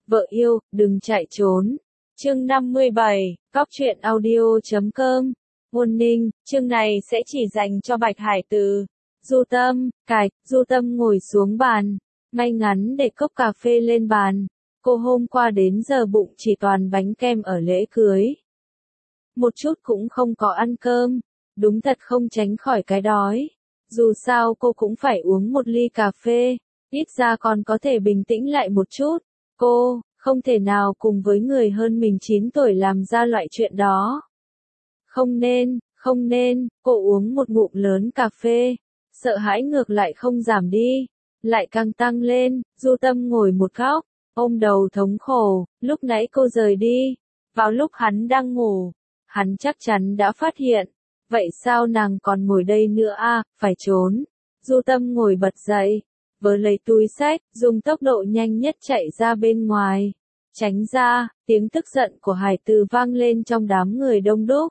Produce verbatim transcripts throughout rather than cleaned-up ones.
Vợ yêu, đừng chạy trốn. Chương năm mươi bảy, Cóc truyện audio chấm com. Ngôn ninh, chương này sẽ chỉ dành cho Bạch Hải Từ. Du Tâm, cạch, Du Tâm ngồi xuống bàn, ngay ngắn để cốc cà phê lên bàn. Cô hôm qua đến giờ bụng chỉ toàn bánh kem ở lễ cưới. Một chút cũng không có ăn cơm, đúng thật không tránh khỏi cái đói. Dù sao cô cũng phải uống một ly cà phê, ít ra còn có thể bình tĩnh lại một chút. Cô, không thể nào cùng với người hơn mình chín tuổi làm ra loại chuyện đó. Không nên, không nên, cô uống một ngụm lớn cà phê, sợ hãi ngược lại không giảm đi, lại càng tăng lên. Du Tâm ngồi một góc, ôm đầu thống khổ, lúc nãy cô rời đi, vào lúc hắn đang ngủ, hắn chắc chắn đã phát hiện, vậy sao nàng còn ngồi đây nữa à, phải trốn. Du Tâm ngồi bật dậy, vớ lấy túi xách, dùng tốc độ nhanh nhất chạy ra bên ngoài. Tránh ra, tiếng tức giận của Hải Từ vang lên trong đám người đông đúc.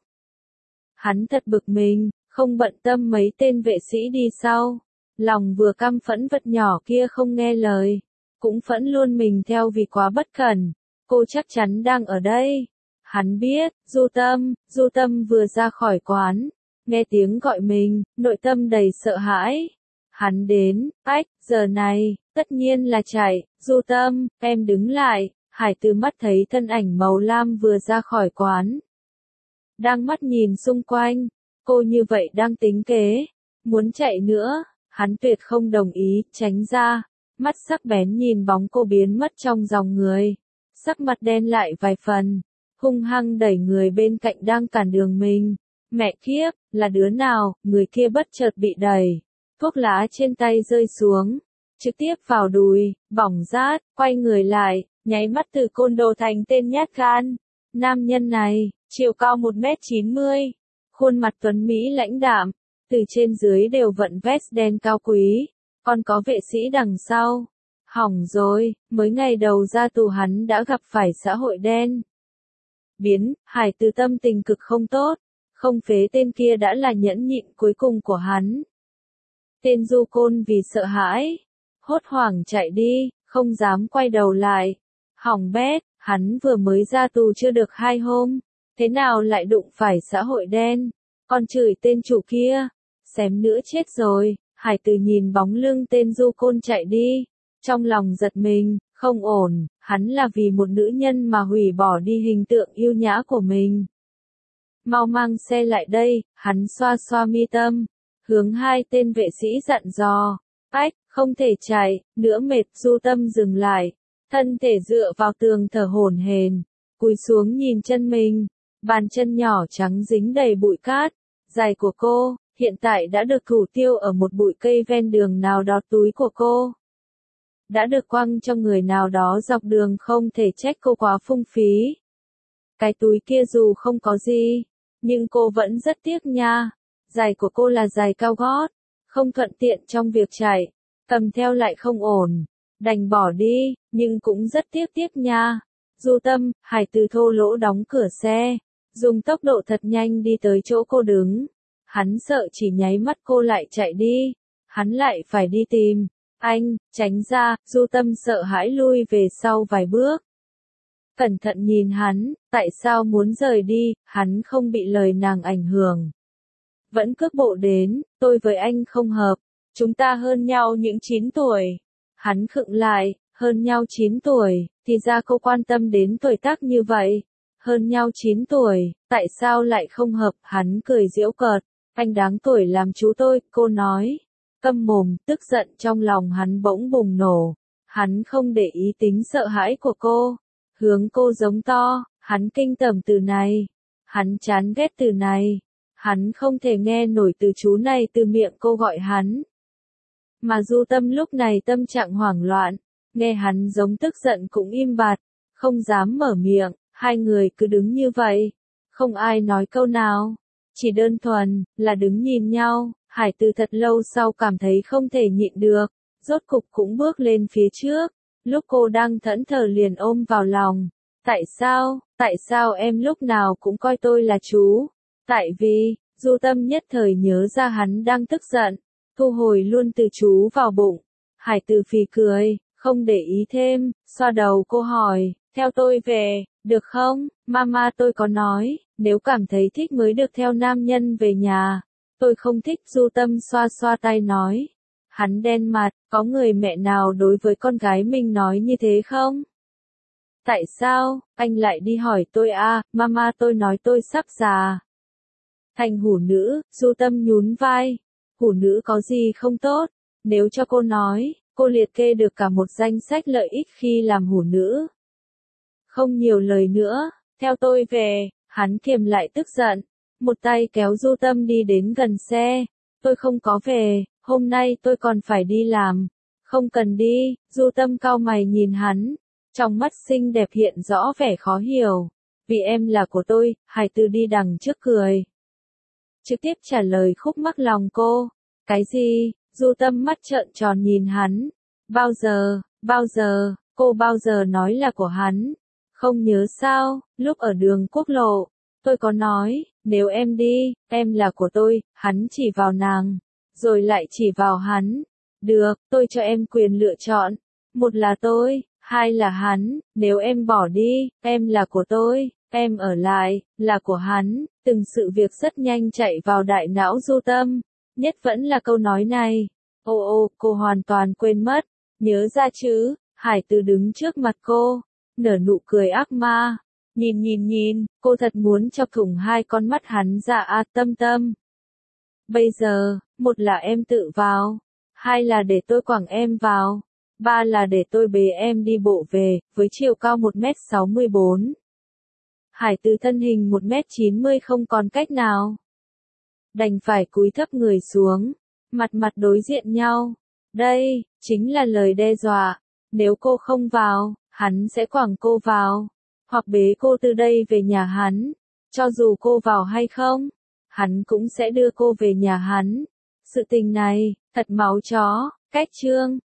Hắn thật bực mình, không bận tâm mấy tên vệ sĩ đi sau. Lòng vừa căm phẫn vật nhỏ kia không nghe lời, cũng phẫn luôn mình theo vì quá bất cẩn. Cô chắc chắn đang ở đây. Hắn biết, Du Tâm, Du Tâm vừa ra khỏi quán, nghe tiếng gọi mình, nội tâm đầy sợ hãi. Hắn đến, ách, giờ này, tất nhiên là chạy. Du Tâm, em đứng lại. Hải Từ mắt thấy thân ảnh màu lam vừa ra khỏi quán, đang mắt nhìn xung quanh. Cô như vậy đang tính kế, muốn chạy nữa, hắn tuyệt không đồng ý, tránh ra. Mắt sắc bén nhìn bóng cô biến mất trong dòng người, sắc mặt đen lại vài phần, hung hăng đẩy người bên cạnh đang cản đường mình. Mẹ kiếp, là đứa nào? Người kia bất chợt bị đẩy, thuốc lá trên tay rơi xuống, trực tiếp vào đùi, bỏng rát, quay người lại, nháy mắt từ côn đồ thành tên nhát gan. Nam nhân này, chiều cao một mét chín mươi, khuôn mặt tuấn mỹ lãnh đạm, từ trên dưới đều vận vest đen cao quý, còn có vệ sĩ đằng sau. Hỏng rồi, mới ngày đầu ra tù hắn đã gặp phải xã hội đen. Biến, Hải Từ tâm tình cực không tốt, không phế tên kia đã là nhẫn nhịn cuối cùng của hắn. Tên du côn vì sợ hãi, hốt hoảng chạy đi, không dám quay đầu lại. Hỏng bét, hắn vừa mới ra tù chưa được hai hôm, thế nào lại đụng phải xã hội đen, còn chửi tên chủ kia, xém nữa chết rồi. Hải Từ nhìn bóng lưng tên du côn chạy đi, trong lòng giật mình, không ổn, hắn là vì một nữ nhân mà hủy bỏ đi hình tượng yêu nhã của mình. Mau mang xe lại đây, hắn xoa xoa mi tâm, hướng hai tên vệ sĩ dặn dò. Ách, không thể chạy, nữa mệt. Du Tâm dừng lại, thân thể dựa vào tường thở hổn hển, cúi xuống nhìn chân mình, bàn chân nhỏ trắng dính đầy bụi cát. Giày của cô, hiện tại đã được thủ tiêu ở một bụi cây ven đường nào đó. Túi của cô đã được quăng cho người nào đó dọc đường, không thể trách cô quá phung phí. Cái túi kia dù không có gì, nhưng cô vẫn rất tiếc nha. Giày của cô là giày cao gót, không thuận tiện trong việc chạy, cầm theo lại không ổn, đành bỏ đi, nhưng cũng rất tiếc tiếc nha. Du Tâm, Hải Từ thô lỗ đóng cửa xe, dùng tốc độ thật nhanh đi tới chỗ cô đứng. Hắn sợ chỉ nháy mắt cô lại chạy đi, hắn lại phải đi tìm. Anh, tránh ra. Du Tâm sợ hãi lui về sau vài bước, cẩn thận nhìn hắn, tại sao muốn rời đi. Hắn không bị lời nàng ảnh hưởng, vẫn cước bộ đến. Tôi với anh không hợp, chúng ta hơn nhau những chín tuổi. Hắn khựng lại, hơn nhau chín tuổi, thì ra cô quan tâm đến tuổi tác như vậy. Hơn nhau chín tuổi, tại sao lại không hợp? Hắn cười giễu cợt, anh đáng tuổi làm chú tôi. Cô nói, câm mồm. Tức giận trong lòng hắn bỗng bùng nổ, hắn không để ý tính sợ hãi của cô, hướng cô giống to. Hắn kinh tởm từ này, hắn chán ghét từ này, hắn không thể nghe nổi từ chú này từ miệng cô gọi hắn. Mà Du Tâm lúc này tâm trạng hoảng loạn, nghe hắn giống tức giận cũng im bặt, không dám mở miệng. Hai người cứ đứng như vậy, không ai nói câu nào, chỉ đơn thuần là đứng nhìn nhau. Hải Từ thật lâu sau cảm thấy không thể nhịn được, rốt cục cũng bước lên phía trước. Lúc cô đang thẫn thờ liền ôm vào lòng. Tại sao, tại sao em lúc nào cũng coi tôi là chú? Tại vì, Du Tâm nhất thời nhớ ra hắn đang tức giận, thu hồi luôn từ chú vào bụng. Hải Từ phì cười, không để ý thêm, xoa đầu cô hỏi, theo tôi về, được không? Mama tôi có nói, nếu cảm thấy thích mới được theo nam nhân về nhà. Tôi không thích, Du Tâm xoa xoa tay nói. Hắn đen mặt, có người mẹ nào đối với con gái mình nói như thế không? Tại sao, anh lại đi hỏi tôi à, mama tôi nói tôi sắp già. Thành hủ nữ, Du Tâm nhún vai. Hủ nữ có gì không tốt? Nếu cho cô nói, cô liệt kê được cả một danh sách lợi ích khi làm hủ nữ. Không nhiều lời nữa, theo tôi về, hắn kiềm lại tức giận. Một tay kéo Du Tâm đi đến gần xe. Tôi không có về, hôm nay tôi còn phải đi làm. Không cần đi, Du Tâm cau mày nhìn hắn. Trong mắt xinh đẹp hiện rõ vẻ khó hiểu. Vì em là của tôi, Hải Từ đi đằng trước cười. Trực tiếp trả lời khúc mắc lòng cô. Cái gì? Du Tâm mắt trợn tròn nhìn hắn. Bao giờ, bao giờ, cô bao giờ nói là của hắn? Không nhớ sao, lúc ở đường quốc lộ, tôi có nói, nếu em đi, em là của tôi, hắn chỉ vào nàng, rồi lại chỉ vào hắn. Được, tôi cho em quyền lựa chọn. Một là tôi, hai là hắn, nếu em bỏ đi, em là của tôi, em ở lại, là của hắn. Từng sự việc rất nhanh chạy vào đại não Du Tâm, nhất vẫn là câu nói này. Ô ô, cô hoàn toàn quên mất, nhớ ra chứ, Hải Từ đứng trước mặt cô, nở nụ cười ác ma. Nhìn nhìn nhìn, cô thật muốn chọc thủng hai con mắt hắn ra a Tâm Tâm. Bây giờ, một là em tự vào, hai là để tôi quẳng em vào, ba là để tôi bế em đi bộ về, với chiều cao một mét sáu mươi bốn. Hải Từ thân hình một mét chín mươi không còn cách nào. Đành phải cúi thấp người xuống, mặt mặt đối diện nhau. Đây, chính là lời đe dọa. Nếu cô không vào, hắn sẽ quẳng cô vào. Hoặc bế cô từ đây về nhà hắn. Cho dù cô vào hay không, hắn cũng sẽ đưa cô về nhà hắn. Sự tình này, thật máu chó. Cách chương